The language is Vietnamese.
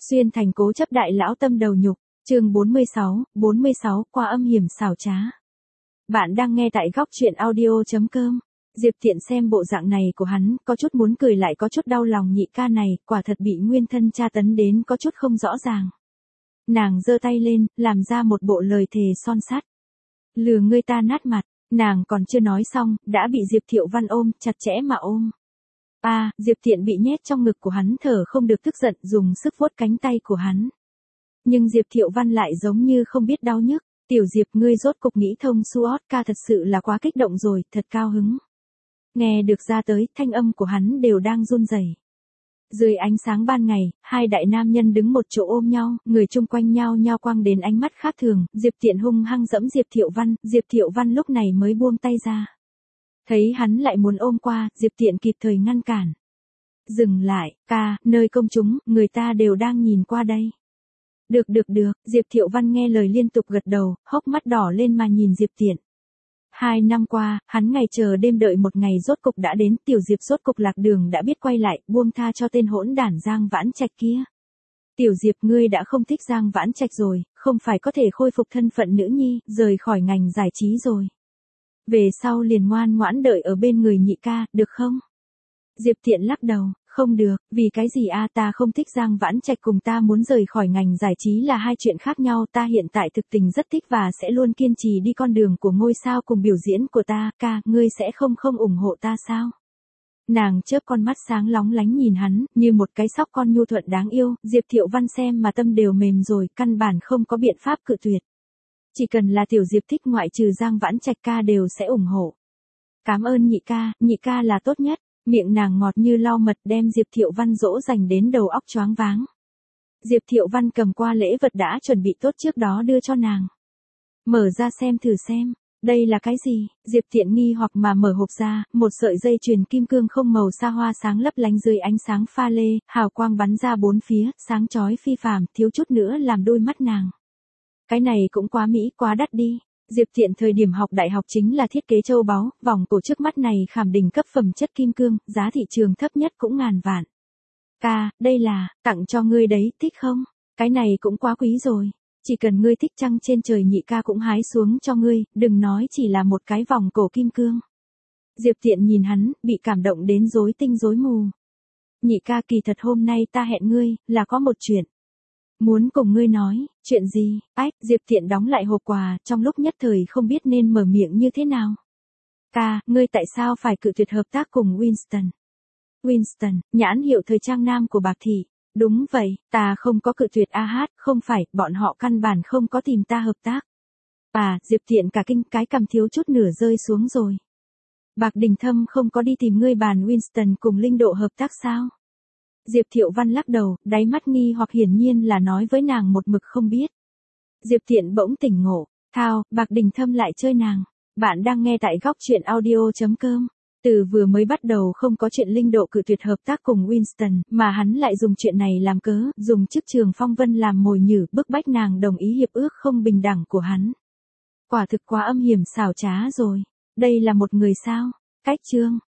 Xuyên thành cố chấp đại lão tâm đầu nhục, chương 46, qua âm hiểm xảo trá. Bạn đang nghe tại góc truyện audio.com. Diệp Thiện xem bộ dạng này của hắn, có chút muốn cười lại có chút đau lòng, nhị ca này, quả thật bị nguyên thân tra tấn đến có chút không rõ ràng. Nàng giơ tay lên, làm ra một bộ lời thề son sắt. Lừa ngươi ta nát mặt, nàng còn chưa nói xong, đã bị Diệp Thiệu Văn ôm, chặt chẽ mà ôm. Diệp Thiện bị nhét trong ngực của hắn, thở không được, tức giận, dùng sức vuốt cánh tay của hắn. Nhưng Diệp Thiệu Văn lại giống như không biết đau nhức. Tiểu Diệp, ngươi rốt cục nghĩ thông suốt, ca thật sự là quá kích động rồi, thật cao hứng. Nghe được ra tới, thanh âm của hắn đều đang run rẩy. Dưới ánh sáng ban ngày, hai đại nam nhân đứng một chỗ ôm nhau, người chung quanh nhau quăng đến ánh mắt khác thường, Diệp Thiện hung hăng giẫm Diệp Thiệu Văn lúc này mới buông tay ra. Thấy hắn lại muốn ôm qua, Diệp Thiện kịp thời ngăn cản. Dừng lại, ca, nơi công chúng, người ta đều đang nhìn qua đây. Được, Diệp Thiệu Văn nghe lời liên tục gật đầu, hốc mắt đỏ lên mà nhìn Diệp Thiện. 2 năm qua, hắn ngày chờ đêm đợi một ngày rốt cục đã đến, tiểu Diệp rốt cục lạc đường đã biết quay lại, buông tha cho tên hỗn đản Giang Vãn Trạch kia. Tiểu Diệp, ngươi đã không thích Giang Vãn Trạch rồi, không phải có thể khôi phục thân phận nữ nhi, rời khỏi ngành giải trí rồi. Về sau liền ngoan ngoãn đợi ở bên người nhị ca, được không? Diệp Thiện lắc đầu, không được, vì cái gì ta không thích Giang Vãn Trạch cùng ta muốn rời khỏi ngành giải trí là hai chuyện khác nhau, ta hiện tại thực tình rất thích và sẽ luôn kiên trì đi con đường của ngôi sao cùng biểu diễn của ta, ca, ngươi sẽ không ủng hộ ta sao? Nàng chớp con mắt sáng lóng lánh nhìn hắn, như một cái sóc con nhu thuận đáng yêu, Diệp Thiệu Văn xem mà tâm đều mềm rồi, căn bản không có biện pháp cự tuyệt. Chỉ cần là tiểu Diệp thích, ngoại trừ Giang Vãn Trạch, ca đều sẽ ủng hộ. Cảm ơn nhị ca là tốt nhất. Miệng nàng ngọt như lau mật, đem Diệp Thiệu Văn dỗ dành đến đầu óc choáng váng. Diệp Thiệu Văn cầm qua lễ vật đã chuẩn bị tốt trước đó đưa cho nàng. Mở ra xem thử xem, đây là cái gì? Diệp Thiện nghi hoặc mà mở hộp ra, một sợi dây chuyền kim cương không màu sa hoa sáng lấp lánh dưới ánh sáng pha lê, hào quang bắn ra bốn phía, sáng chói phi phàm, thiếu chút nữa làm đôi mắt nàng. Cái này cũng quá mỹ, quá đắt đi. Diệp Thiện thời điểm học đại học chính là thiết kế châu báu, vòng cổ trước mắt này khảm đỉnh cấp phẩm chất kim cương, giá thị trường thấp nhất cũng ngàn vạn. Ca, đây là, tặng cho ngươi đấy, thích không? Cái này cũng quá quý rồi. Chỉ cần ngươi thích trăng trên trời nhị ca cũng hái xuống cho ngươi, đừng nói chỉ là một cái vòng cổ kim cương. Diệp Thiện nhìn hắn, bị cảm động đến rối tinh rối mù. Nhị ca, kỳ thật hôm nay ta hẹn ngươi, là có một chuyện. Muốn cùng ngươi nói, chuyện gì? Diệp Thiện đóng lại hộp quà, trong lúc nhất thời không biết nên mở miệng như thế nào. Ca, ngươi tại sao phải cự tuyệt hợp tác cùng Winston? Winston, nhãn hiệu thời trang nam của Bạc Thị. Đúng vậy, ta không có cự tuyệt không phải, bọn họ căn bản không có tìm ta hợp tác. Diệp Thiện cả kinh, cái cằm thiếu chút nửa rơi xuống rồi. Bạc Đình Thâm không có đi tìm ngươi bàn Winston cùng Linh Độ hợp tác sao? Diệp Thiệu Văn lắc đầu, đáy mắt nghi hoặc hiển nhiên là nói với nàng một mực không biết. Diệp Thiện bỗng tỉnh ngộ, thao, Bạc Đình Thâm lại chơi nàng. Bạn đang nghe tại góc truyện audio.com. Từ vừa mới bắt đầu không có chuyện Linh Độ cự tuyệt hợp tác cùng Winston, mà hắn lại dùng chuyện này làm cớ, dùng chức Trường Phong Vân làm mồi nhử, bức bách nàng đồng ý hiệp ước không bình đẳng của hắn. Quả thực quá âm hiểm xảo trá rồi. Đây là một người sao? Cách chương.